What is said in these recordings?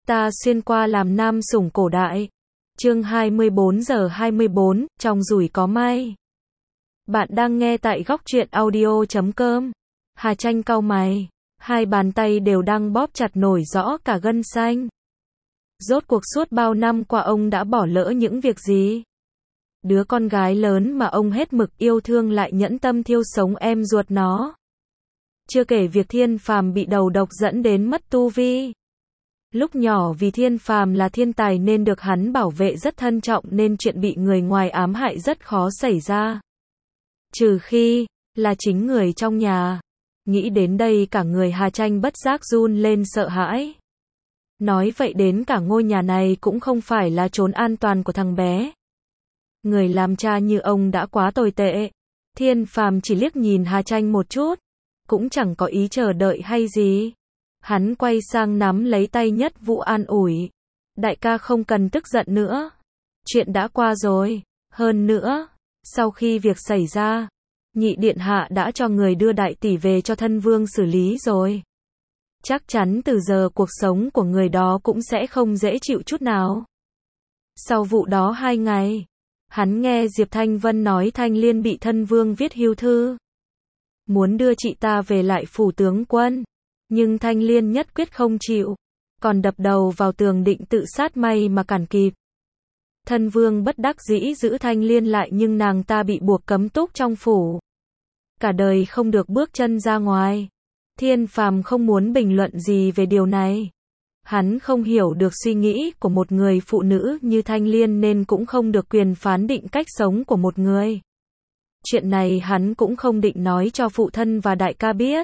Ta xuyên qua làm nam sủng cổ đại. Chương 24 giờ 24, trong rủi có may. Bạn đang nghe tại góc truyện audio.com. Hà Tranh cau mày, hai bàn tay đều đang bóp chặt nổi rõ cả gân xanh. Rốt cuộc suốt bao năm qua ông đã bỏ lỡ những việc gì? Đứa con gái lớn mà ông hết mực yêu thương lại nhẫn tâm thiêu sống em ruột nó. Chưa kể việc Thiên Phàm bị đầu độc dẫn đến mất tu vi. Lúc nhỏ vì Thiên Phàm là thiên tài nên được hắn bảo vệ rất thân trọng nên chuyện bị người ngoài ám hại rất khó xảy ra. Trừ khi là chính người trong nhà. Nghĩ đến đây cả người Hà Tranh bất giác run lên sợ hãi. Nói vậy đến cả ngôi nhà này cũng không phải là chốn an toàn của thằng bé. Người làm cha như ông đã quá tồi tệ. Thiên Phàm chỉ liếc nhìn Hà Tranh một chút, cũng chẳng có ý chờ đợi hay gì. Hắn quay sang nắm lấy tay Nhất Vũ an ủi. Đại ca không cần tức giận nữa. Chuyện đã qua rồi. Hơn nữa, sau khi việc xảy ra, nhị điện hạ đã cho người đưa đại tỷ về cho thân vương xử lý rồi. Chắc chắn từ giờ cuộc sống của người đó cũng sẽ không dễ chịu chút nào. Sau vụ đó 2 ngày, hắn nghe Diệp Thanh Vân nói Thanh Liên bị thân vương viết hưu thư. Muốn đưa chị ta về lại phủ tướng quân. Nhưng Thanh Liên nhất quyết không chịu. Còn đập đầu vào tường định tự sát, may mà cản kịp. Thân vương bất đắc dĩ giữ Thanh Liên lại nhưng nàng ta bị buộc cấm túc trong phủ. Cả đời không được bước chân ra ngoài. Thiên Phàm không muốn bình luận gì về điều này. Hắn không hiểu được suy nghĩ của một người phụ nữ như Thanh Liên nên cũng không được quyền phán định cách sống của một người. Chuyện này hắn cũng không định nói cho phụ thân và đại ca biết.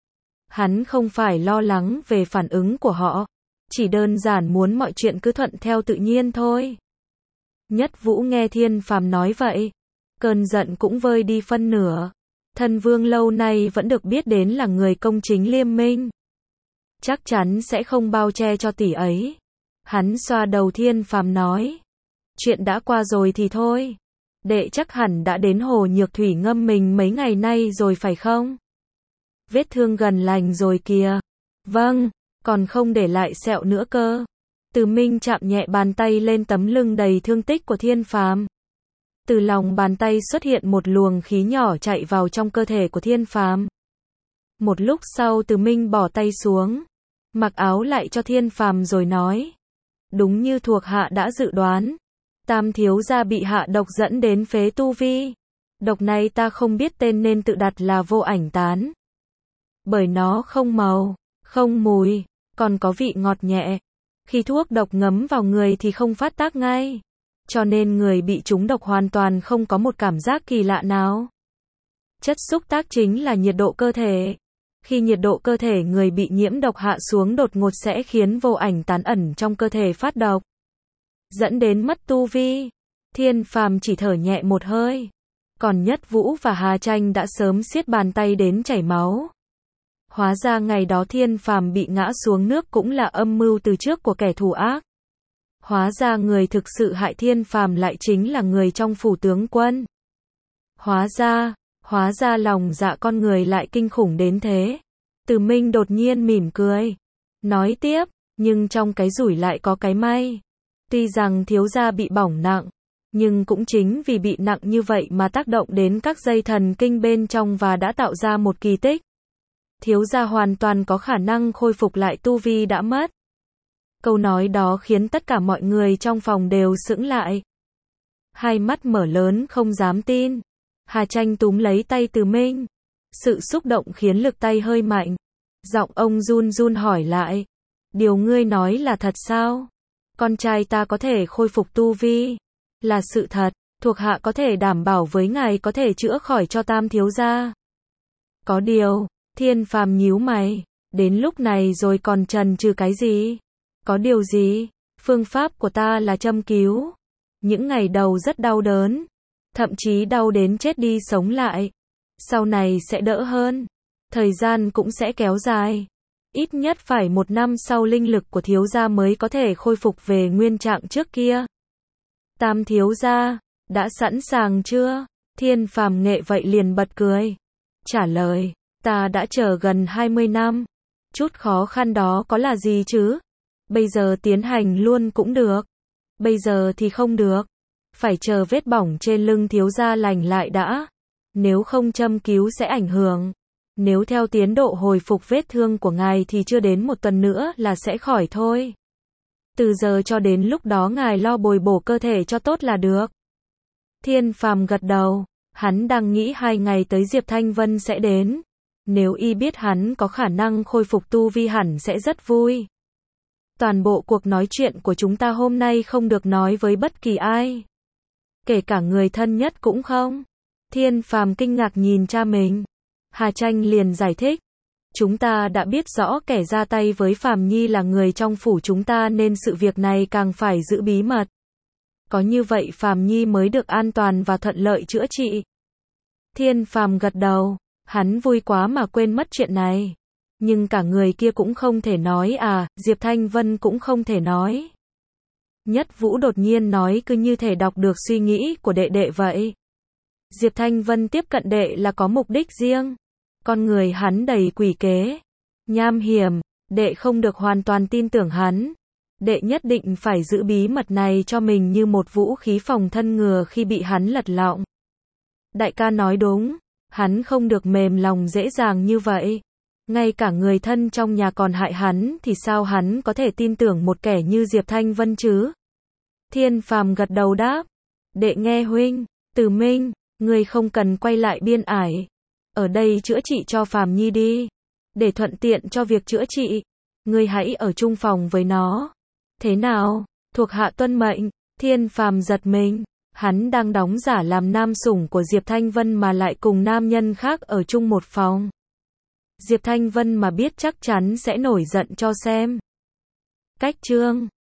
Hắn không phải lo lắng về phản ứng của họ, chỉ đơn giản muốn mọi chuyện cứ thuận theo tự nhiên thôi. Nhất Vũ nghe Thiên Phàm nói vậy, cơn giận cũng vơi đi phân nửa. Thân vương lâu nay vẫn được biết đến là người công chính liêm minh. Chắc chắn sẽ không bao che cho tỷ ấy. Hắn xoa đầu Thiên Phàm nói. Chuyện đã qua rồi thì thôi. Đệ chắc hẳn đã đến hồ Nhược Thủy ngâm mình mấy ngày nay rồi phải không? Vết thương gần lành rồi kìa. Vâng, còn không để lại sẹo nữa cơ. Từ Minh chạm nhẹ bàn tay lên tấm lưng đầy thương tích của Thiên Phàm. Từ lòng bàn tay xuất hiện một luồng khí nhỏ chạy vào trong cơ thể của Thiên Phàm. Một lúc sau Từ Minh bỏ tay xuống, mặc áo lại cho Thiên Phàm rồi nói. Đúng như thuộc hạ đã dự đoán. Tam thiếu gia bị hạ độc dẫn đến phế tu vi. Độc này ta không biết tên nên tự đặt là Vô Ảnh Tán. Bởi nó không màu, không mùi, còn có vị ngọt nhẹ. Khi thuốc độc ngấm vào người thì không phát tác ngay. Cho nên người bị trúng độc hoàn toàn không có một cảm giác kỳ lạ nào. Chất xúc tác chính là nhiệt độ cơ thể. Khi nhiệt độ cơ thể người bị nhiễm độc hạ xuống đột ngột sẽ khiến Vô Ảnh Tán ẩn trong cơ thể phát độc, dẫn đến mất tu vi. Thiên Phàm chỉ thở nhẹ một hơi. Còn Nhất Vũ và Hà Tranh đã sớm siết bàn tay đến chảy máu. Hóa ra ngày đó Thiên Phàm bị ngã xuống nước cũng là âm mưu từ trước của kẻ thù ác. Hóa ra người thực sự hại Thiên Phàm lại chính là người trong phủ tướng quân. Hóa ra lòng dạ con người lại kinh khủng đến thế. Từ Minh đột nhiên mỉm cười. Nói tiếp, nhưng trong cái rủi lại có cái may. Tuy rằng thiếu gia bị bỏng nặng, nhưng cũng chính vì bị nặng như vậy mà tác động đến các dây thần kinh bên trong và đã tạo ra một kỳ tích. Thiếu gia hoàn toàn có khả năng khôi phục lại tu vi đã mất. Câu nói đó khiến tất cả mọi người trong phòng đều sững lại. Hai mắt mở lớn không dám tin. Hà Tranh túm lấy tay Từ Minh. Sự xúc động khiến lực tay hơi mạnh. Giọng ông run run hỏi lại. Điều ngươi nói là thật sao? Con trai ta có thể khôi phục tu vi. Là sự thật, thuộc hạ có thể đảm bảo với ngài có thể chữa khỏi cho Tam thiếu gia. Có điều, Thiên Phàm nhíu mày, đến lúc này rồi còn chần chừ cái gì? Có điều gì? Phương pháp của ta là châm cứu. Những ngày đầu rất đau đớn, thậm chí đau đến chết đi sống lại. Sau này sẽ đỡ hơn, thời gian cũng sẽ kéo dài. Ít nhất phải 1 năm sau linh lực của thiếu gia mới có thể khôi phục về nguyên trạng trước kia. Tam thiếu gia, đã sẵn sàng chưa? Thiên Phàm nghe vậy liền bật cười. Trả lời, ta đã chờ gần 20 năm. Chút khó khăn đó có là gì chứ? Bây giờ tiến hành luôn cũng được. Bây giờ thì không được. Phải chờ vết bỏng trên lưng thiếu gia lành lại đã. Nếu không châm cứu sẽ ảnh hưởng. Nếu theo tiến độ hồi phục vết thương của ngài thì chưa đến 1 tuần nữa là sẽ khỏi thôi. Từ giờ cho đến lúc đó ngài lo bồi bổ cơ thể cho tốt là được. Thiên Phàm gật đầu. Hắn đang nghĩ 2 ngày tới Diệp Thanh Vân sẽ đến. Nếu y biết hắn có khả năng khôi phục tu vi hẳn sẽ rất vui. Toàn bộ cuộc nói chuyện của chúng ta hôm nay không được nói với bất kỳ ai. Kể cả người thân nhất cũng không. Thiên Phàm kinh ngạc nhìn cha mình. Hà Tranh liền giải thích. Chúng ta đã biết rõ kẻ ra tay với Phàm Nhi là người trong phủ chúng ta nên sự việc này càng phải giữ bí mật. Có như vậy Phàm Nhi mới được an toàn và thuận lợi chữa trị. Thiên Phàm gật đầu. Hắn vui quá mà quên mất chuyện này. Nhưng cả người kia cũng không thể nói à, Diệp Thanh Vân cũng không thể nói. Nhất Vũ đột nhiên nói cứ như thể đọc được suy nghĩ của đệ đệ vậy. Diệp Thanh Vân tiếp cận đệ là có mục đích riêng. Con người hắn đầy quỷ kế, nham hiểm, đệ không được hoàn toàn tin tưởng hắn. Đệ nhất định phải giữ bí mật này cho mình như một vũ khí phòng thân ngừa khi bị hắn lật lọng. Đại ca nói đúng, hắn không được mềm lòng dễ dàng như vậy. Ngay cả người thân trong nhà còn hại hắn thì sao hắn có thể tin tưởng một kẻ như Diệp Thanh Vân chứ? Thiên Phàm gật đầu đáp. Đệ nghe huynh, Từ Minh, ngươi không cần quay lại Biên Ải. Ở đây chữa trị cho Phàm Nhi đi. Để thuận tiện cho việc chữa trị, ngươi hãy ở chung phòng với nó. Thế nào? Thuộc hạ tuân mệnh. Thiên Phàm giật mình. Hắn đang đóng giả làm nam sủng của Diệp Thanh Vân mà lại cùng nam nhân khác ở chung một phòng. Diệp Thanh Vân mà biết chắc chắn sẽ nổi giận cho xem. Cách chương